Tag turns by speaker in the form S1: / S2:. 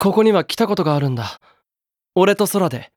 S1: ここには来たことがあるんだ。俺と空で。